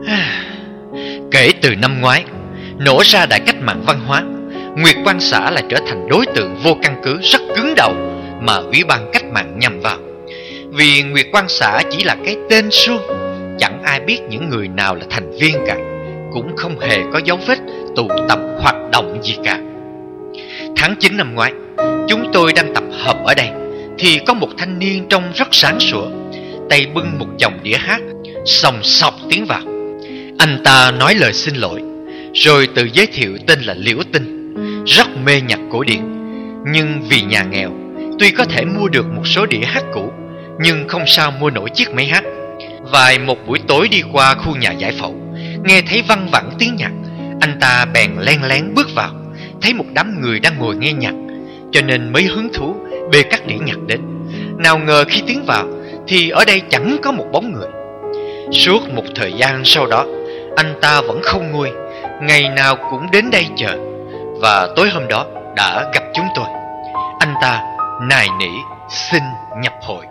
Kể từ năm ngoái nổ ra đại cách mạng văn hóa, Nguyệt Quang Xã lại trở thành đối tượng vô căn cứ rất cứng đầu mà Ủy ban cách mạng nhằm vào. Vì Nguyệt Quang Xã chỉ là cái tên suông, chẳng ai biết những người nào là thành viên cả, cũng không hề có dấu vết tụ tập hoạt động gì cả. Tháng 9 năm ngoái, chúng tôi đang tập hợp ở đây thì có một thanh niên trông rất sáng sủa, tay bưng một chồng đĩa hát, xòng xọc tiến vào. Anh ta nói lời xin lỗi, rồi tự giới thiệu tên là Liễu Tinh, rất mê nhạc cổ điển. Nhưng vì nhà nghèo, tuy có thể mua được một số đĩa hát cũ, nhưng không sao mua nổi chiếc máy hát. Một buổi tối đi qua khu nhà giải phẫu, nghe thấy văng vẳng tiếng nhạc, anh ta bèn len lén bước vào, thấy một đám người đang ngồi nghe nhạc, cho nên mới hứng thú bê các đĩa nhạc đến. Nào ngờ khi tiến vào thì ở đây chẳng có một bóng người. Suốt một thời gian sau đó, anh ta vẫn không nguôi, ngày nào cũng đến đây chờ. và tối hôm đó đã gặp chúng tôi. Anh ta nài nỉ xin nhập hội.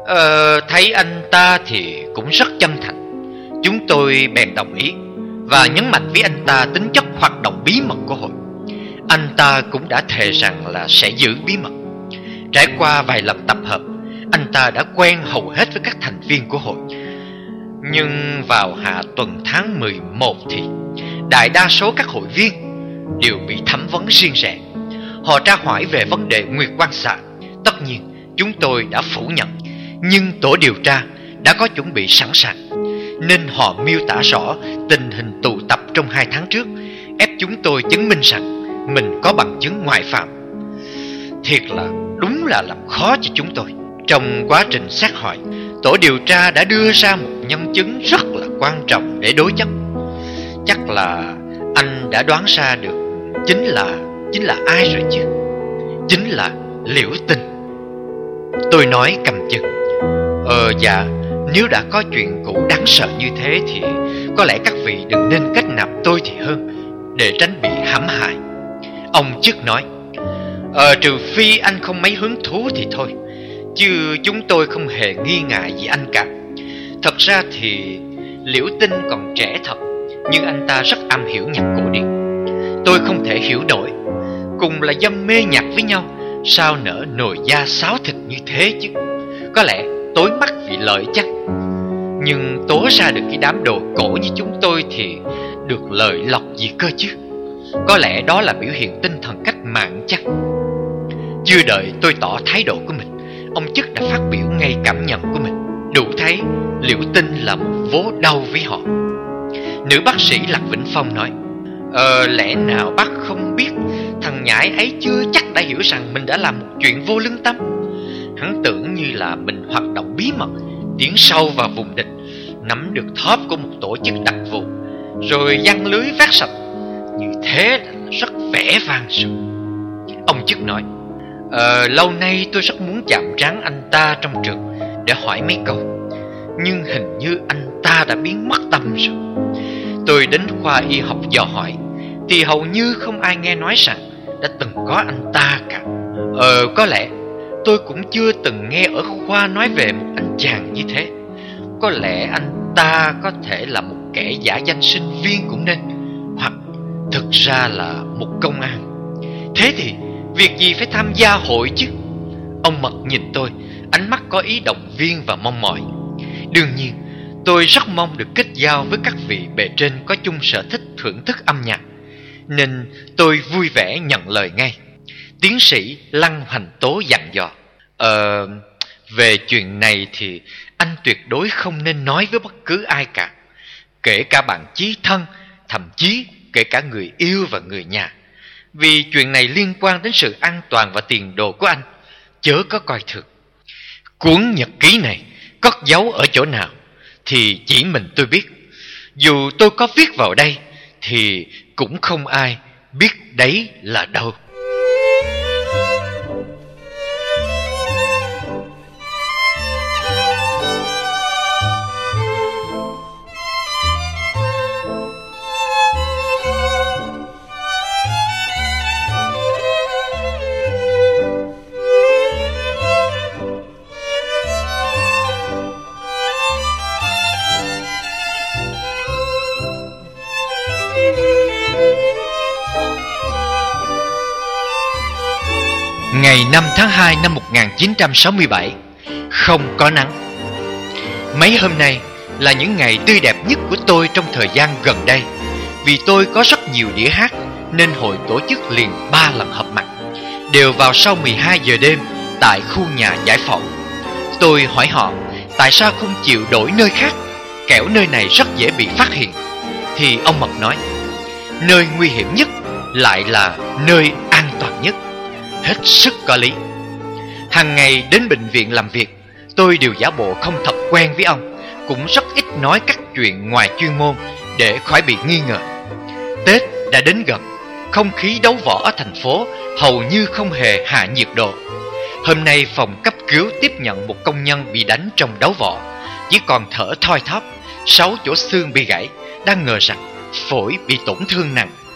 Thấy anh ta thì cũng rất chân thành. Chúng tôi bèn đồng ý và nhấn mạnh với anh ta tính chất hoạt động bí mật của hội. Anh ta cũng đã thề rằng là sẽ giữ bí mật. Trải qua vài lần tập hợp, anh ta đã quen hầu hết với các thành viên của hội. Nhưng vào hạ tuần tháng 11 thì đại đa số các hội viên đều bị thẩm vấn riêng rẽ. Họ tra hỏi về vấn đề nguyệt quang xạ. Tất nhiên chúng tôi đã phủ nhận, nhưng tổ điều tra đã có chuẩn bị sẵn sàng, nên họ miêu tả rõ tình hình tụ tập trong 2 tháng trước, ép chúng tôi chứng minh rằng mình có bằng chứng ngoại phạm. Thiệt là đúng là làm khó cho chúng tôi. Trong quá trình xét hỏi, tổ điều tra đã đưa ra một nhân chứng rất là quan trọng để đối chất. Chắc là anh đã đoán ra được chính là ai rồi chứ? Chính là Liễu Tinh. Tôi nói cầm chừng. Dạ, nếu đã có chuyện cũ đáng sợ như thế thì có lẽ các vị đừng nên kết nạp tôi thì hơn, để tránh bị hãm hại. Ông chức nói, trừ phi anh không mấy hứng thú thì thôi, chứ chúng tôi không hề nghi ngại gì anh cả. Thật ra thì Liễu Tinh còn trẻ thật, nhưng anh ta rất am hiểu nhạc cổ điển. Tôi không thể hiểu nổi, cùng là dân mê nhạc với nhau, sao nỡ nồi da sáo thịt như thế chứ? Có lẽ tối mắt vì lợi chắc. Nhưng tố ra được cái đám đồ cổ như chúng tôi thì được lợi lộc gì cơ chứ? Có lẽ đó là biểu hiện tinh thần cách mạng chắc. Chưa đợi tôi tỏ thái độ của mình, ông chức đã phát biểu ngay cảm nhận của mình. Đủ thấy Liễu Tinh là một vố đau với họ. Nữ bác sĩ Lạc Vĩnh Phong nói, lẽ nào bác không biết thằng nhãi ấy chưa chắc đã hiểu rằng mình đã làm một chuyện vô lương tâm. Hắn tưởng như là mình hoạt động bí mật, tiến sâu vào vùng địch, nắm được thóp của một tổ chức đặc vụ, rồi giăng lưới vét sạch. Như thế là rất vẻ vang rồi. Ông chức nói, lâu nay tôi rất muốn chạm trán anh ta trong trường để hỏi mấy câu, nhưng hình như anh ta đã biến mất tâm rồi. Tôi đến khoa y học dò hỏi thì hầu như không ai nghe nói rằng đã từng có anh ta cả. Có lẽ tôi cũng chưa từng nghe ở khoa nói về một anh chàng như thế. Có lẽ anh ta có thể là một kẻ giả danh sinh viên cũng nên, hoặc thực ra là một công an. Thế thì việc gì phải tham gia hội chứ? Ông Mật nhìn tôi, ánh mắt có ý động viên và mong mỏi. Đương nhiên tôi rất mong được kết giao với các vị bề trên có chung sở thích thưởng thức âm nhạc, nên tôi vui vẻ nhận lời ngay. Tiến sĩ Lăng Hoành Tố dặn dò, về chuyện này thì anh tuyệt đối không nên nói với bất cứ ai cả, kể cả bạn chí thân, thậm chí kể cả người yêu và người nhà, vì chuyện này liên quan đến sự an toàn và tiền đồ của anh. Chớ có coi thường. Cuốn nhật ký này cất giấu ở chỗ nào thì chỉ mình tôi biết. Dù tôi có viết vào đây thì cũng không ai biết đấy là đâu. Ngày 5 tháng 2 năm 1967, không có nắng. Mấy hôm nay là những ngày tươi đẹp nhất của tôi trong thời gian gần đây. Vì tôi có rất nhiều đĩa hát nên hội tổ chức liền 3 lần họp mặt, đều vào sau 12 giờ đêm tại khu nhà Giải Phẫu. Tôi hỏi họ tại sao không chịu đổi nơi khác, kẻo nơi này rất dễ bị phát hiện. Thì ông Mật nói, nơi nguy hiểm nhất lại là nơi an toàn nhất. Hết sức có lý. Hàng ngày đến bệnh viện làm việc, tôi đều giả bộ không thật quen với ông, cũng rất ít nói các chuyện ngoài chuyên môn để khỏi bị nghi ngờ. Tết đã đến gần, không khí đấu võ ở thành phố hầu như không hề hạ nhiệt độ. Hôm nay phòng cấp cứu tiếp nhận một công nhân bị đánh trong đấu võ, chỉ còn thở thoi thóp, 6 chỗ xương bị gãy, đang ngờ rằng phổi bị tổn thương nặng.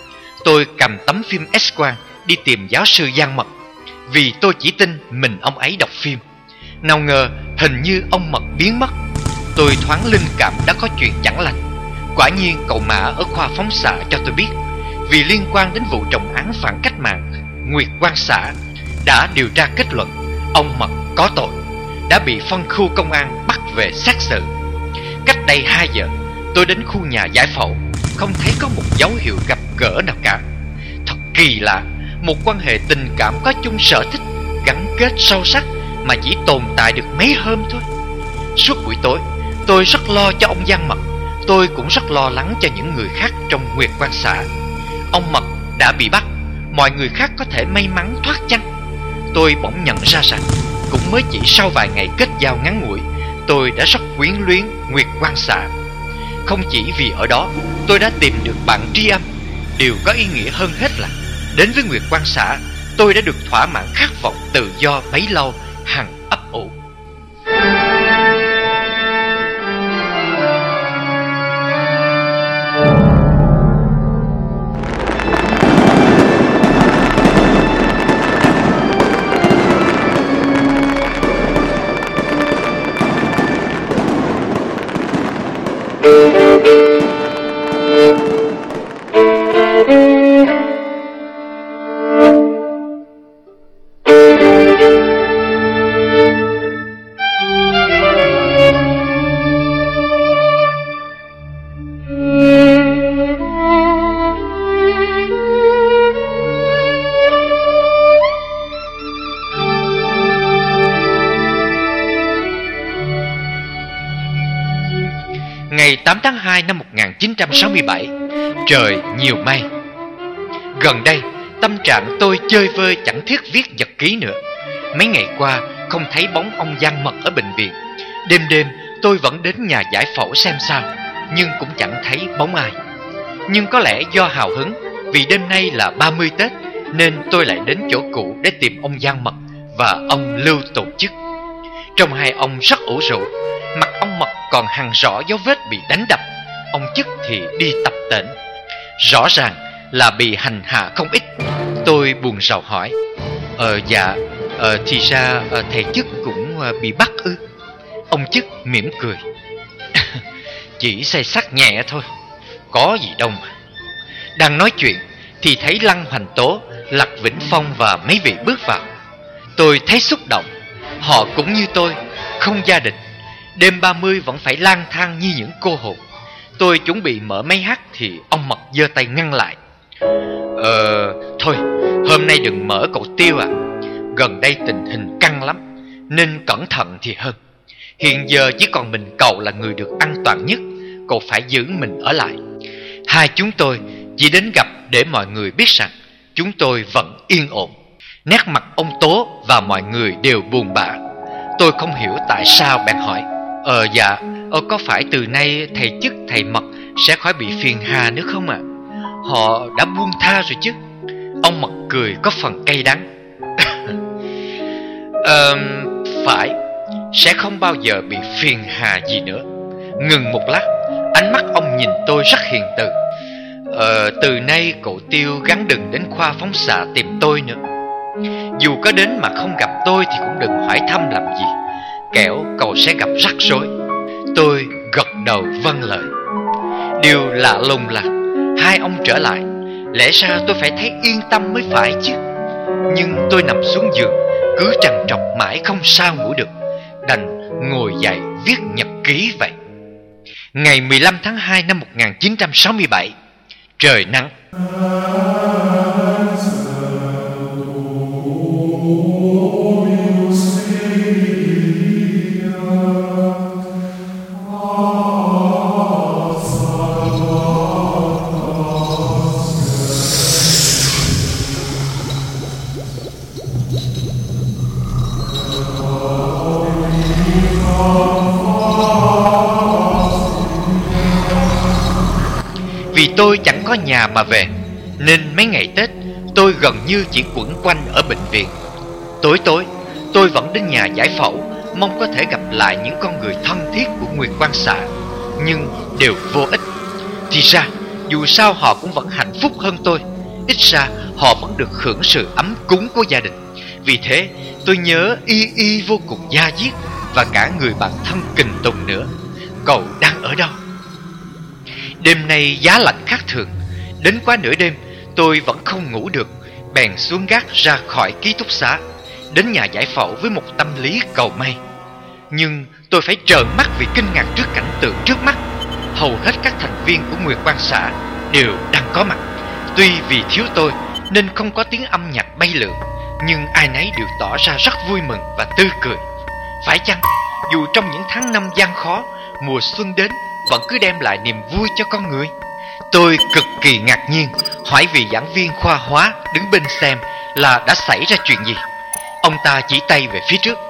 Tôi cầm tấm phim X-quang đi tìm giáo sư Giang Mật, vì tôi chỉ tin mình ông ấy đọc phim. Nào ngờ hình như ông Mật biến mất. Tôi thoáng linh cảm đã có chuyện chẳng lành. Quả nhiên cậu Mã ở khoa phóng xạ cho tôi biết, vì liên quan đến vụ trọng án phản cách mạng, Nguyệt Quang xã đã điều tra kết luận ông Mật có tội, đã bị phân khu công an bắt về xét xử. Cách đây 2 giờ, tôi đến khu nhà giải phẫu, không thấy có một dấu hiệu gặp gỡ nào cả. Thật kỳ lạ, một quan hệ tình cảm có chung sở thích, gắn kết sâu sắc mà chỉ tồn tại được mấy hôm thôi. Suốt buổi tối, tôi rất lo cho ông Giang Mật. Tôi cũng rất lo lắng cho những người khác trong Nguyệt Quang xã. Ông Mật đã bị bắt, mọi người khác có thể may mắn thoát chăng? Tôi bỗng nhận ra rằng cũng mới chỉ sau vài ngày kết giao ngắn ngủi, tôi đã rất quyến luyến Nguyệt Quang xã. Không chỉ vì ở đó tôi đã tìm được bạn tri âm, điều có ý nghĩa hơn hết là đến với Nguyệt Quang xã, tôi đã được thỏa mãn khát vọng tự do bấy lâu hằng ấp ủ. Ngày 8 tháng 2 năm 1967, trời nhiều mây. Gần đây, tâm trạng tôi chơi vơi chẳng thiết viết nhật ký nữa. Mấy ngày qua, không thấy bóng ông Giang Mật ở bệnh viện. Đêm đêm, tôi vẫn đến nhà giải phẫu xem sao, nhưng cũng chẳng thấy bóng ai. Nhưng có lẽ do hào hứng, vì đêm nay là 30 Tết, nên tôi lại đến chỗ cũ để tìm ông Giang Mật và ông Lưu Tồn Chức. Trông hai ông rất ủ rũ. Mặt ông Mật còn hằn rõ dấu vết bị đánh đập, ông Chức thì đi tập tễnh, rõ ràng là bị hành hạ không ít. Tôi buồn rầu hỏi: thì ra thầy Chức cũng bị bắt ư? Ông Chức mỉm cười: chỉ xây xát nhẹ thôi, có gì đâu mà. Đang nói chuyện thì thấy Lăng Hoành Tố, Lạc Vĩnh Phong và mấy vị bước vào. Tôi thấy xúc động. Họ cũng như tôi, không gia đình, đêm 30 vẫn phải lang thang như những cô hồn. Tôi chuẩn bị mở máy hát thì ông Mật giơ tay ngăn lại. Thôi, hôm nay đừng mở cậu Tiêu à. Gần đây tình hình căng lắm, nên cẩn thận thì hơn. Hiện giờ chỉ còn mình cậu là người được an toàn nhất, cậu phải giữ mình ở lại. Hai chúng tôi chỉ đến gặp để mọi người biết rằng chúng tôi vẫn yên ổn. Nét mặt ông Tố và mọi người đều buồn bã. Tôi không hiểu tại sao bèn hỏi: có phải từ nay thầy Chức, thầy Mật sẽ khỏi bị phiền hà nữa không ạ? Họ đã buông tha rồi chứ? Ông Mật cười có phần cay đắng. Phải, sẽ không bao giờ bị phiền hà gì nữa. Ngừng một lát, ánh mắt ông nhìn tôi rất hiền từ. Từ nay cậu Tiêu gắng đừng đến khoa phóng xạ tìm tôi nữa. Dù có đến mà không gặp tôi thì cũng đừng hỏi thăm làm gì, kẻo cậu sẽ gặp rắc rối. Tôi gật đầu vâng lời. Điều lạ lùng là hai ông trở lại, lẽ ra tôi phải thấy yên tâm mới phải chứ. Nhưng tôi nằm xuống giường, cứ trằn trọc mãi không sao ngủ được, đành ngồi dậy viết nhật ký vậy. Ngày 15 tháng 2 năm 1967, trời nắng. Vì tôi chẳng có nhà mà về, nên mấy ngày Tết tôi gần như chỉ quẩn quanh ở bệnh viện. Tối tối tôi vẫn đến nhà giải phẫu, mong có thể gặp lại những con người thân thiết của Nguyệt Quang xã, nhưng đều vô ích. Thì ra dù sao họ cũng vẫn hạnh phúc hơn tôi, ít ra họ vẫn được hưởng sự ấm cúng của gia đình. Vì thế tôi nhớ Y Y vô cùng da diết, và cả người bạn thân Kình Tùng nữa. Cậu đang ở đâu? Đêm nay giá lạnh khác thường. Đến quá nửa đêm tôi vẫn không ngủ được, bèn xuống gác ra khỏi ký túc xá, đến nhà giải phẫu với một tâm lý cầu may. Nhưng tôi phải trợn mắt vì kinh ngạc trước cảnh tượng trước mắt. Hầu hết các thành viên của Nguyệt Quang xã đều đang có mặt. Tuy vì thiếu tôi nên không có tiếng âm nhạc bay lượn, nhưng ai nấy đều tỏ ra rất vui mừng và tươi cười. Phải chăng dù trong những tháng năm gian khó, mùa xuân đến vẫn cứ đem lại niềm vui cho con người? Tôi cực kỳ ngạc nhiên, hỏi vị giảng viên khoa hóa đứng bên xem là đã xảy ra chuyện gì. Ông ta chỉ tay về phía trước.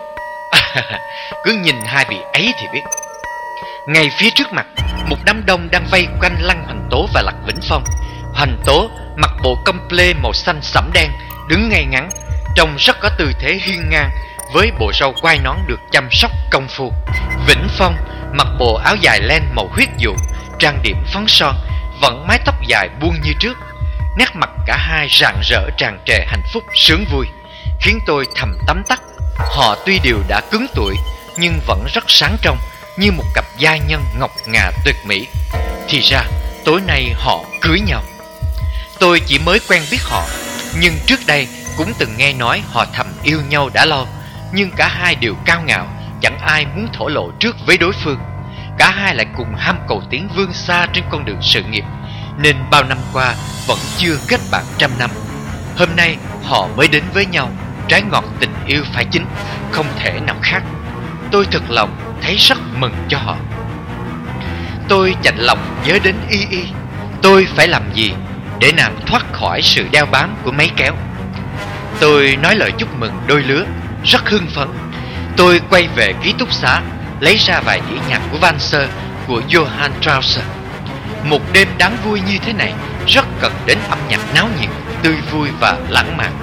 Cứ nhìn hai vị ấy thì biết. Ngay phía trước mặt, một đám đông đang vây quanh Lăng Hoành Tố và Lạc Vĩnh Phong. Hoành Tố mặc bộ comple màu xanh sẫm đen, đứng ngay ngắn, trông rất có tư thế hiên ngang, với bộ râu quai nón được chăm sóc công phu. Vĩnh Phong mặc bộ áo dài len màu huyết dụ, trang điểm phấn son, vẫn mái tóc dài buông như trước. Nét mặt cả hai rạng rỡ tràn trề hạnh phúc sướng vui, khiến tôi thầm tấm tắc. Họ tuy đều đã cứng tuổi, nhưng vẫn rất sáng trong, như một cặp giai nhân ngọc ngà tuyệt mỹ. Thì ra tối nay họ cưới nhau. Tôi chỉ mới quen biết họ, nhưng trước đây cũng từng nghe nói họ thầm yêu nhau đã lâu. Nhưng cả hai đều cao ngạo, chẳng ai muốn thổ lộ trước với đối phương. Cả hai lại cùng ham cầu tiến vươn xa trên con đường sự nghiệp, nên bao năm qua vẫn chưa kết bạn trăm năm. Hôm nay họ mới đến với nhau, trái ngọt tình yêu phải chín, không thể nào khác. Tôi thực lòng thấy rất mừng cho họ. Tôi chạnh lòng nhớ đến Y Y. Tôi phải làm gì để nàng thoát khỏi sự đeo bám của máy kéo? Tôi nói lời chúc mừng đôi lứa, rất hưng phấn. Tôi quay về ký túc xá, lấy ra vài đĩa nhạc của Walser của Johann Strauss. Một đêm đáng vui như thế này rất cần đến âm nhạc náo nhiệt, tươi vui và lãng mạn.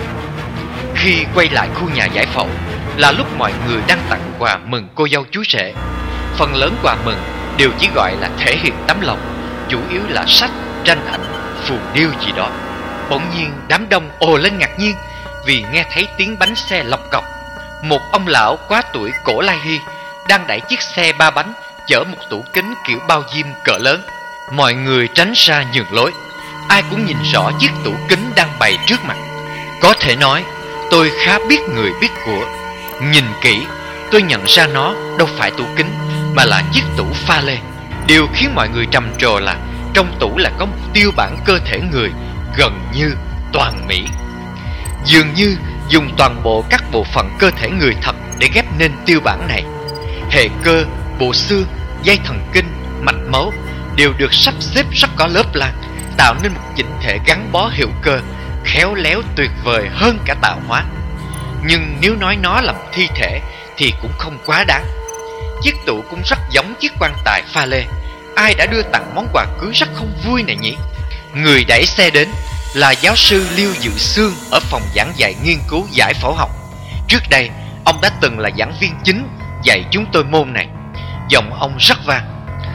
Khi quay lại khu nhà giải phẫu là lúc mọi người đang tặng quà mừng cô dâu chú rể. Phần lớn quà mừng đều chỉ gọi là thể hiện tấm lòng, chủ yếu là sách, tranh ảnh, phù điêu gì đó. Bỗng nhiên đám đông ồ lên ngạc nhiên vì nghe thấy tiếng bánh xe lộc cọc. Một ông lão quá tuổi cổ lai hy đang đẩy chiếc xe ba bánh chở một tủ kính kiểu bao diêm cỡ lớn. Mọi người tránh ra nhường lối. Ai cũng nhìn rõ chiếc tủ kính đang bày trước mặt. Có thể nói tôi khá biết người biết của. Nhìn kỹ tôi nhận ra nó đâu phải tủ kính, mà là chiếc tủ pha lê. Điều khiến mọi người trầm trồ là trong tủ là có một tiêu bản cơ thể người gần như toàn mỹ. Dường như dùng toàn bộ các bộ phận cơ thể người thật để ghép nên tiêu bản này. Hệ cơ, bộ xương, dây thần kinh, mạch máu đều được sắp xếp rất có lớp lang, tạo nên một chỉnh thể gắn bó hiệu cơ, khéo léo tuyệt vời hơn cả tạo hóa. Nhưng nếu nói nó là một thi thể thì cũng không quá đáng. Chiếc tủ cũng rất giống chiếc quan tài pha lê. Ai đã đưa tặng món quà cưới rất không vui này nhỉ? Người đẩy xe đến là giáo sư Liêu Dự Xương ở phòng giảng dạy nghiên cứu giải phẫu học. Trước đây ông đã từng là giảng viên chính dạy chúng tôi môn này. Giọng ông rất vang.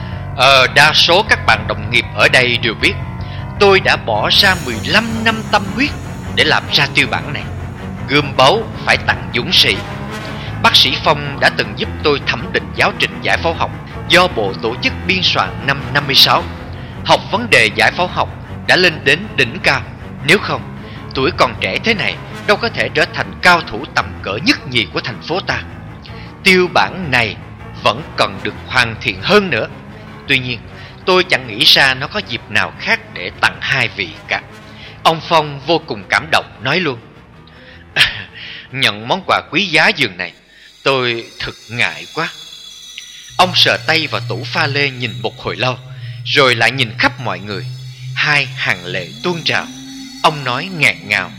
Đa số các bạn đồng nghiệp ở đây đều biết tôi đã bỏ ra 15 năm tâm huyết để làm ra tiêu bản này. Gươm báu phải tặng dũng sĩ. Bác sĩ Phong đã từng giúp tôi thẩm định giáo trình giải phẫu học do Bộ Tổ chức biên soạn năm 56. Học vấn đề giải phẫu học đã lên đến đỉnh cao. Nếu không, tuổi còn trẻ thế này đâu có thể trở thành cao thủ tầm cỡ nhất nhì của thành phố ta. Tiêu bản này vẫn cần được hoàn thiện hơn nữa. Tuy nhiên, tôi chẳng nghĩ ra nó có dịp nào khác để tặng hai vị cả. Ông Phong vô cùng cảm động nói luôn. Nhận món quà quý giá dường này, tôi thực ngại quá. Ông sờ tay vào tủ pha lê nhìn một hồi lâu, rồi lại nhìn khắp mọi người. Hai hàng lệ tuôn trào. Ông nói ngẹn ngào.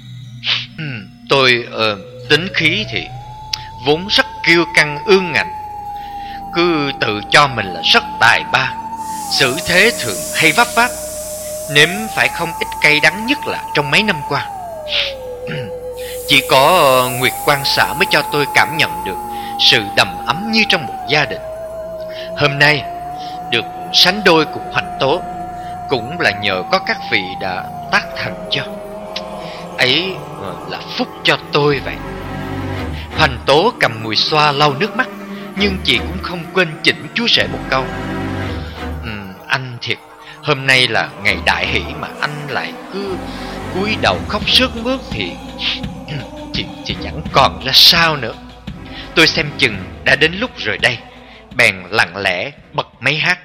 Tôi tính khí thì vốn rất kiêu căng ương ngạnh, cứ tự cho mình là rất tài ba, xử thế thường hay vấp váp, nếm phải không ít cay đắng, nhất là trong mấy năm qua. Chỉ có Nguyệt Quang xã mới cho tôi cảm nhận được sự đầm ấm như trong một gia đình. Hôm nay được sánh đôi cùng Hoành Tố, cũng là nhờ có các vị đã tác thành cho. Ấy là phúc cho tôi vậy. Hoành Tố cầm mùi xoa lau nước mắt, nhưng chị cũng không quên chỉnh chú rể một câu. Anh thiệt, hôm nay là ngày đại hỷ mà anh lại cứ cúi đầu khóc sướt mướt thì chị chẳng còn ra sao nữa. Tôi xem chừng đã đến lúc rồi đây, bèn lặng lẽ bật máy hát.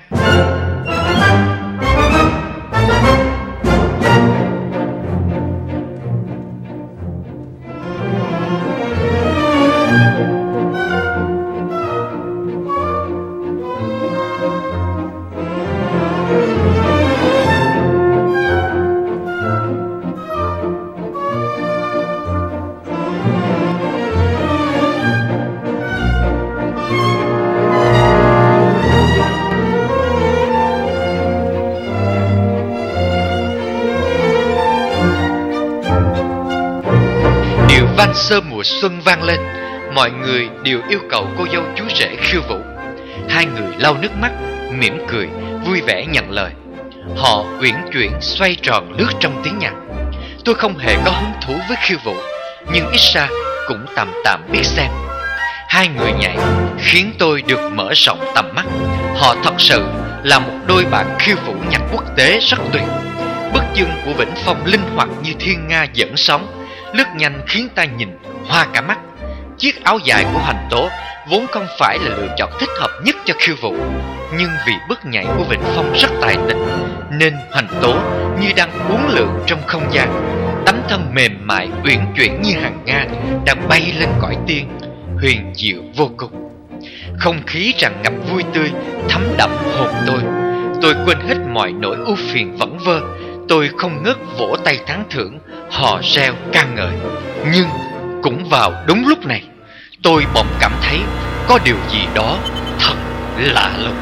Van sơ mùa xuân vang lên, mọi người đều yêu cầu cô dâu chú rể khiêu vũ. Hai người lau nước mắt, mỉm cười, vui vẻ nhận lời. Họ uyển chuyển xoay tròn lướt trong tiếng nhạc. Tôi không hề có hứng thú với khiêu vũ, nhưng ít ra cũng tạm tạm biết xem. Hai người nhảy khiến tôi được mở rộng tầm mắt. Họ thật sự là một đôi bạn khiêu vũ nhạc quốc tế rất tuyệt. Bước chân của Vĩnh Phong linh hoạt như thiên nga dẫn sóng, lướt nhanh khiến ta nhìn hoa cả mắt. Chiếc áo dài của Hoành Tố vốn không phải là lựa chọn thích hợp nhất cho khiêu vũ, nhưng vì bước nhảy của Vĩnh Phong rất tài tình, nên Hoành Tố như đang uốn lượn trong không gian. Tấm thân mềm mại uyển chuyển như hàng nga đang bay lên cõi tiên, huyền diệu vô cùng. Không khí tràn ngập vui tươi thấm đậm hồn tôi. Tôi quên hết mọi nỗi ưu phiền vẩn vơ. Tôi không ngớt vỗ tay tán thưởng, hò reo ca ngợi. Nhưng cũng vào đúng lúc này, tôi bỗng cảm thấy có điều gì đó thật lạ lùng.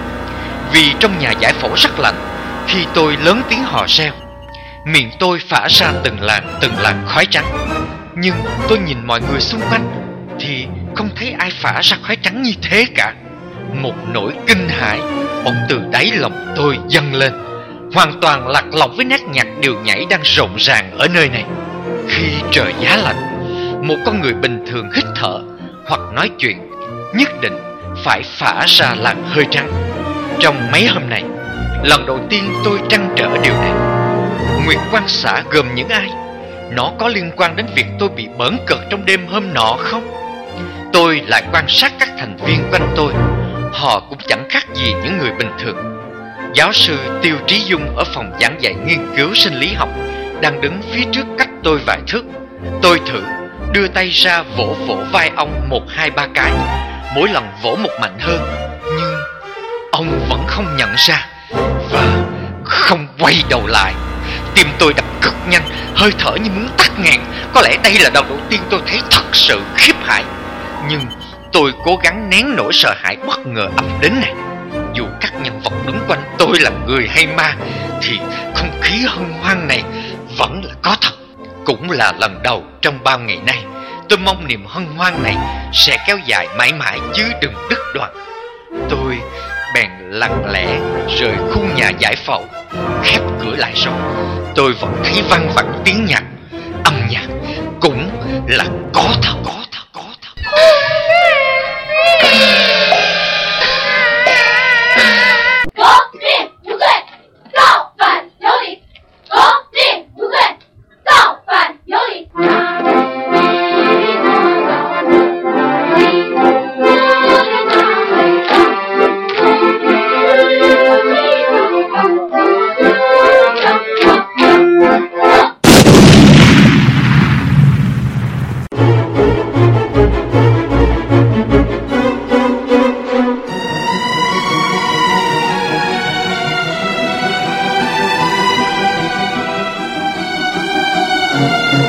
Vì trong nhà giải phẫu rất lạnh, khi tôi lớn tiếng hò reo, miệng tôi phả ra từng làn khói trắng. Nhưng tôi nhìn mọi người xung quanh thì không thấy ai phả ra khói trắng như thế cả. Một nỗi kinh hãi bỗng từ đáy lòng tôi dâng lên, hoàn toàn lạc lõng với nét nhạc điệu nhảy đang rộn ràng ở nơi này. Khi trời giá lạnh, một con người bình thường hít thở hoặc nói chuyện nhất định phải phả ra làn hơi trắng. Trong mấy hôm này, lần đầu tiên tôi trăn trở điều này. Nguyệt Quang xã gồm những ai? Nó có liên quan đến việc tôi bị bỡn cợt trong đêm hôm nọ không? Tôi lại quan sát các thành viên quanh tôi. Họ cũng chẳng khác gì những người bình thường. Giáo sư Tiêu Trí Dung ở phòng giảng dạy nghiên cứu sinh lý học đang đứng phía trước cách tôi vài thước. Tôi thử đưa tay ra vỗ vai ông 1, 2, 3 cái. Mỗi lần vỗ một mạnh hơn, nhưng ông vẫn không nhận ra và không quay đầu lại. Tim tôi đập cực nhanh, hơi thở như muốn tắt ngàn. Có lẽ đây là lần đầu tiên tôi thấy thật sự khiếp hãi. Nhưng tôi cố gắng nén nỗi sợ hãi bất ngờ ập đến này. Dù các nhân vật đứng quanh tôi là người hay ma, thì không khí hân hoan này vẫn là có thật. Cũng là lần đầu trong bao ngày nay. Tôi mong niềm hân hoan này sẽ kéo dài mãi mãi chứ đừng đứt đoạn. Tôi bèn lặng lẽ rời khu nhà giải phẫu. Khép cửa lại rồi, tôi vẫn thấy văng vẳng tiếng nhạc. Âm nhạc cũng là có thật. Thank you.